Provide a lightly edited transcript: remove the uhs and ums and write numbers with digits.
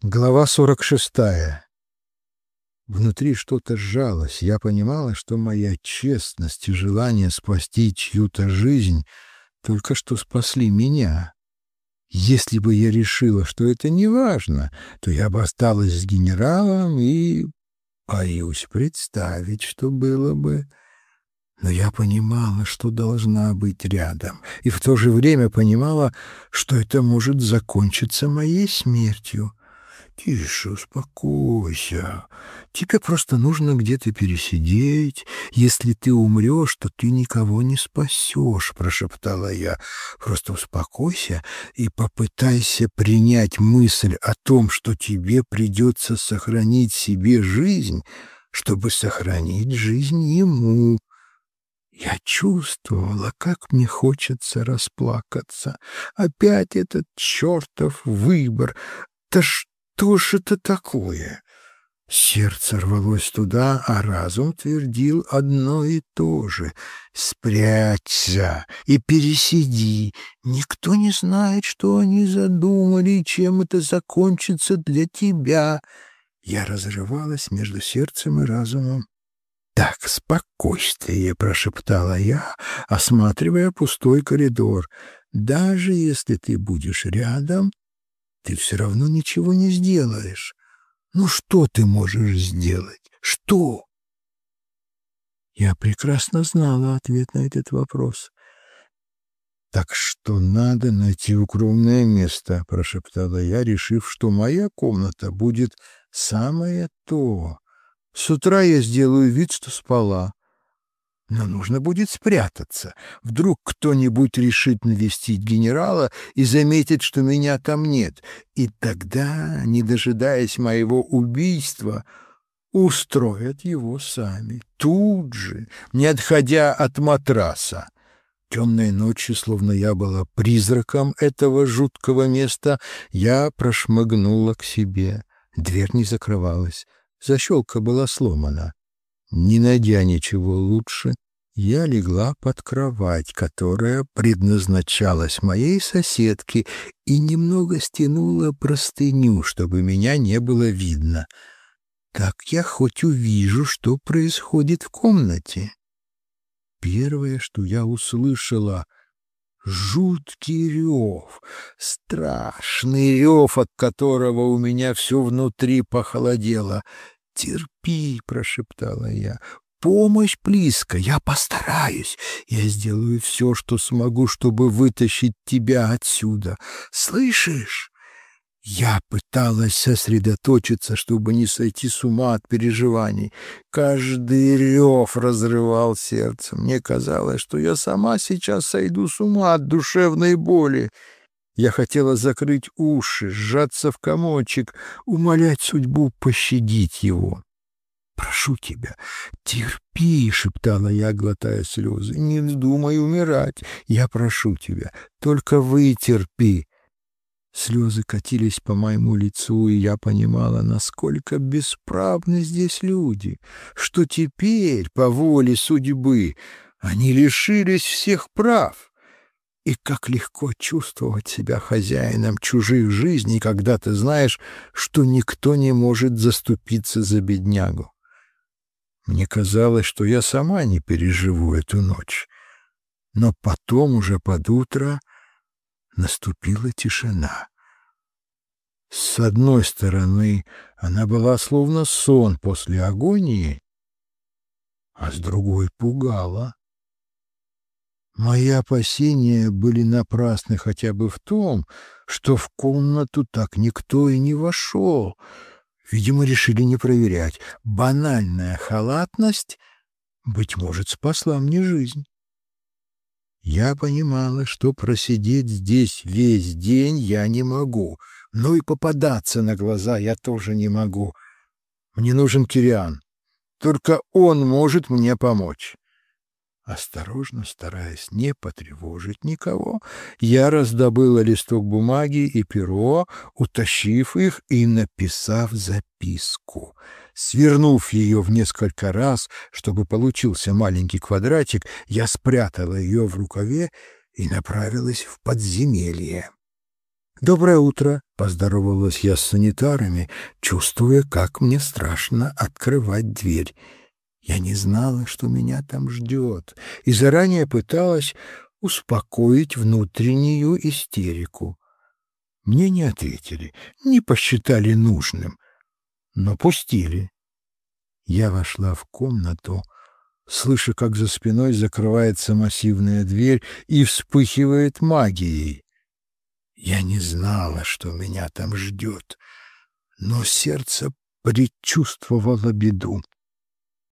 Глава 46. Внутри что-то сжалось. Я понимала, что моя честность и желание спасти чью-то жизнь только что спасли меня. Если бы я решила, что это не важно, то я бы осталась с генералом и... Боюсь представить, что было бы. Но я понимала, что должна быть рядом, и в то же время понимала, что это может закончиться моей смертью. «Тише, успокойся. Тебе просто нужно где-то пересидеть. Если ты умрешь, то ты никого не спасешь», — прошептала я. «Просто успокойся и попытайся принять мысль о том, что тебе придется сохранить себе жизнь, чтобы сохранить жизнь ему». Я чувствовала, как мне хочется расплакаться. Опять этот чертов выбор. Да что ж это такое? Сердце рвалось туда, а разум твердил одно и то же. «Спрячься и пересиди. Никто не знает, что они задумали и чем это закончится для тебя». Я разрывалась между сердцем и разумом. «Так, спокойствие», — прошептала я, осматривая пустой коридор. «Даже если ты будешь рядом, ты все равно ничего не сделаешь. Ну что ты можешь сделать? Что?» Я прекрасно знала ответ на этот вопрос. «Так что надо найти укромное место», — прошептала я, решив, что моя комната будет самое то. С утра я сделаю вид, что спала. Но нужно будет спрятаться. Вдруг кто-нибудь решит навестить генерала и заметит, что меня там нет. И тогда, не дожидаясь моего убийства, устроят его сами. Тут же, не отходя от матраса. Темной ночью, словно я была призраком этого жуткого места, я прошмыгнула к себе. Дверь не закрывалась. Защелка была сломана. Не найдя ничего лучше, я легла под кровать, которая предназначалась моей соседке, и немного стянула простыню, чтобы меня не было видно. Так я хоть увижу, что происходит в комнате. Первое, что я услышала — жуткий рев, страшный рев, от которого у меня все внутри похолодело. «Терпи», — прошептала я, — «помощь близко, я постараюсь, я сделаю все, что смогу, чтобы вытащить тебя отсюда. Слышишь?» Я пыталась сосредоточиться, чтобы не сойти с ума от переживаний. Каждый рев разрывал сердце. Мне казалось, что я сама сейчас сойду с ума от душевной боли. Я хотела закрыть уши, сжаться в комочек, умолять судьбу пощадить его. «Прошу тебя, терпи», — шептала я, глотая слезы. «Не вздумай умирать, я прошу тебя, только вытерпи». Слезы катились по моему лицу, и я понимала, насколько бесправны здесь люди, что теперь, по воле судьбы, они лишились всех прав. И как легко чувствовать себя хозяином чужих жизней, когда ты знаешь, что никто не может заступиться за беднягу. Мне казалось, что я сама не переживу эту ночь. Но потом, уже под утро, наступила тишина. С одной стороны, она была словно сон после агонии, а с другой пугала. Мои опасения были напрасны хотя бы в том, что в комнату так никто и не вошел. Видимо, решили не проверять. Банальная халатность, быть может, спасла мне жизнь. Я понимала, что просидеть здесь весь день я не могу, но и попадаться на глаза я тоже не могу. Мне нужен Кириан. Только он может мне помочь. Осторожно, стараясь не потревожить никого, я раздобыла листок бумаги и перо, утащив их и написав записку. Свернув ее в несколько раз, чтобы получился маленький квадратик, я спрятала ее в рукаве и направилась в подземелье. «Доброе утро!» — поздоровалась я с санитарами, чувствуя, как мне страшно открывать дверь. Я не знала, что меня там ждет, и заранее пыталась успокоить внутреннюю истерику. Мне не ответили, не посчитали нужным, но пустили. Я вошла в комнату, слыша, как за спиной закрывается массивная дверь и вспыхивает магией. Я не знала, что меня там ждет, но сердце предчувствовало беду.